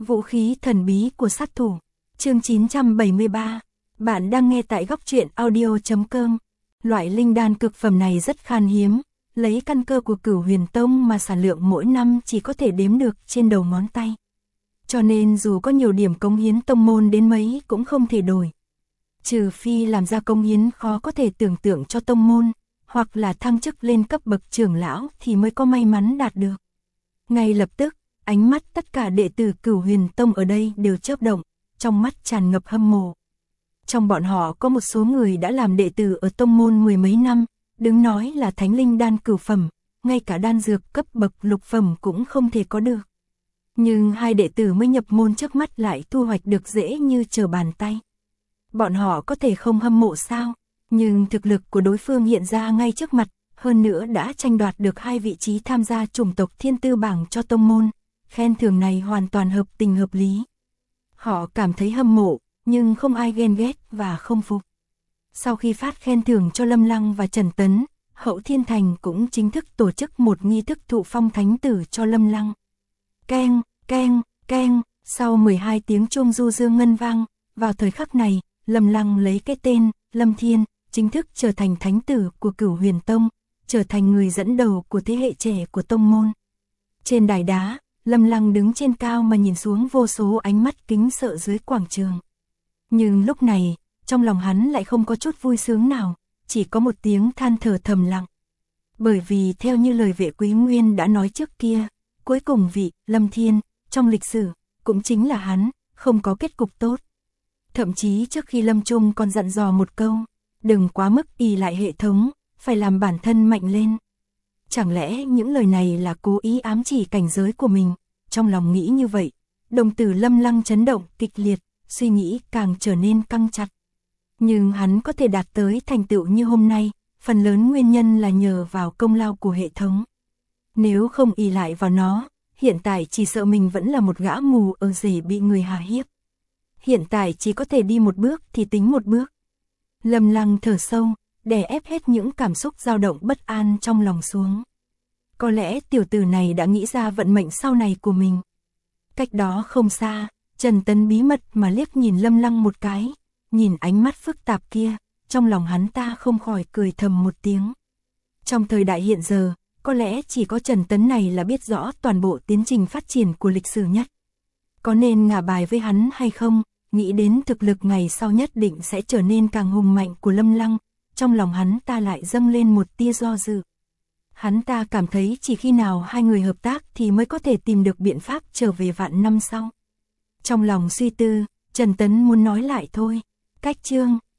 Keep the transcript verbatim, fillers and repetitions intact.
Vũ khí thần bí của sát thủ. Chương chín trăm bảy mươi ba. Bạn đang nghe tại góc truyện audio chấm com. Loại linh đan cực phẩm này rất khan hiếm, lấy căn cơ của Cửu Huyền Tông mà sản lượng mỗi năm chỉ có thể đếm được trên đầu ngón tay. Cho nên dù có nhiều điểm cống hiến tông môn đến mấy cũng không thể đổi. Trừ phi làm ra cống hiến khó có thể tưởng tượng cho tông môn, hoặc là thăng chức lên cấp bậc trưởng lão thì mới có may mắn đạt được. Ngay lập tức, ánh mắt tất cả đệ tử Cửu Huyền Tông ở đây đều chớp động, trong mắt tràn ngập hâm mộ. Trong bọn họ có một số người đã làm đệ tử ở tông môn mười mấy năm, đừng nói là thánh linh đan cửu phẩm, ngay cả đan dược cấp bậc lục phẩm cũng không thể có được. Nhưng hai đệ tử mới nhập môn trước mắt lại thu hoạch được dễ như trở bàn tay. Bọn họ có thể không hâm mộ sao? Nhưng thực lực của đối phương hiện ra ngay trước mặt, hơn nữa đã tranh đoạt được hai vị trí tham gia chủng tộc thiên tư bảng cho tông môn. Khen thưởng này hoàn toàn hợp tình hợp lý. Họ cảm thấy hâm mộ, nhưng không ai ghen ghét và không phục. Sau khi phát khen thưởng cho Lâm Lăng và Trần Tấn, Hậu Thiên Thành cũng chính thức tổ chức một nghi thức thụ phong thánh tử cho Lâm Lăng. Keng, keng, keng, sau mười hai tiếng chuông du dương ngân vang, vào thời khắc này, Lâm Lăng lấy cái tên Lâm Thiên, chính thức trở thành thánh tử của Cửu Huyền Tông, trở thành người dẫn đầu của thế hệ trẻ của tông môn. Trên đài đá, Lâm Lăng đứng trên cao mà nhìn xuống vô số ánh mắt kính sợ dưới quảng trường. Nhưng lúc này, trong lòng hắn lại không có chút vui sướng nào, chỉ có một tiếng than thở thầm lặng. Bởi vì theo như lời Vệ Quý Nguyên đã nói trước kia, cuối cùng vị Lâm Thiên, trong lịch sử, cũng chính là hắn, không có kết cục tốt. Thậm chí trước khi lâm chung còn dặn dò một câu, đừng quá mức ỷ lại hệ thống, phải làm bản thân mạnh lên. Chẳng lẽ những lời này là cố ý ám chỉ cảnh giới của mình? Trong lòng nghĩ như vậy, đồng tử Lâm Lăng chấn động kịch liệt, suy nghĩ càng trở nên căng chặt. Nhưng hắn có thể đạt tới thành tựu như hôm nay, phần lớn nguyên nhân là nhờ vào công lao của hệ thống. Nếu không ỷ lại vào nó, hiện tại chỉ sợ mình vẫn là một gã mù ở rể bị người hà hiếp. Hiện tại chỉ có thể đi một bước thì tính một bước. Lâm Lăng thở sâu, đè ép hết những cảm xúc dao động bất an trong lòng xuống. Có lẽ tiểu tử này đã nghĩ ra vận mệnh sau này của mình. Cách đó không xa, Trần Tấn bí mật mà liếc nhìn Lâm Lăng một cái, nhìn ánh mắt phức tạp kia, trong lòng hắn ta không khỏi cười thầm một tiếng. Trong thời đại hiện giờ, có lẽ chỉ có Trần Tấn này là biết rõ toàn bộ tiến trình phát triển của lịch sử nhất. Có nên ngả bài với hắn hay không, nghĩ đến thực lực ngày sau nhất định sẽ trở nên càng hùng mạnh của Lâm Lăng, trong lòng hắn ta lại dâng lên một tia do dự. Hắn ta cảm thấy chỉ khi nào hai người hợp tác thì mới có thể tìm được biện pháp trở về vạn năm sau. Trong lòng suy tư, Trần Tấn muốn nói lại thôi. Cách chương